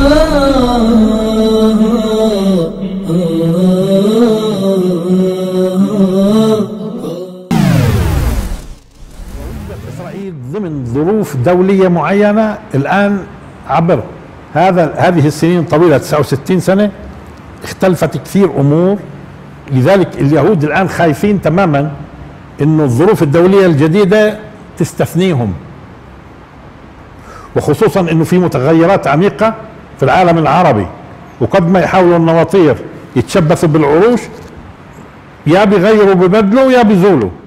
إسرائيل ضمن ظروف دولية معينة الآن عبر هذه السنين طويلة 69 سنة اختلفت كثير أمور. لذلك اليهود الآن خايفين تماما إنه الظروف الدولية الجديدة تستثنيهم، وخصوصا إنه في متغيرات عميقة في العالم العربي، وقد ما يحاولوا النواطير يتشبثوا بالعروش، يا بيغيروا ببدلوا يا بيزولوا.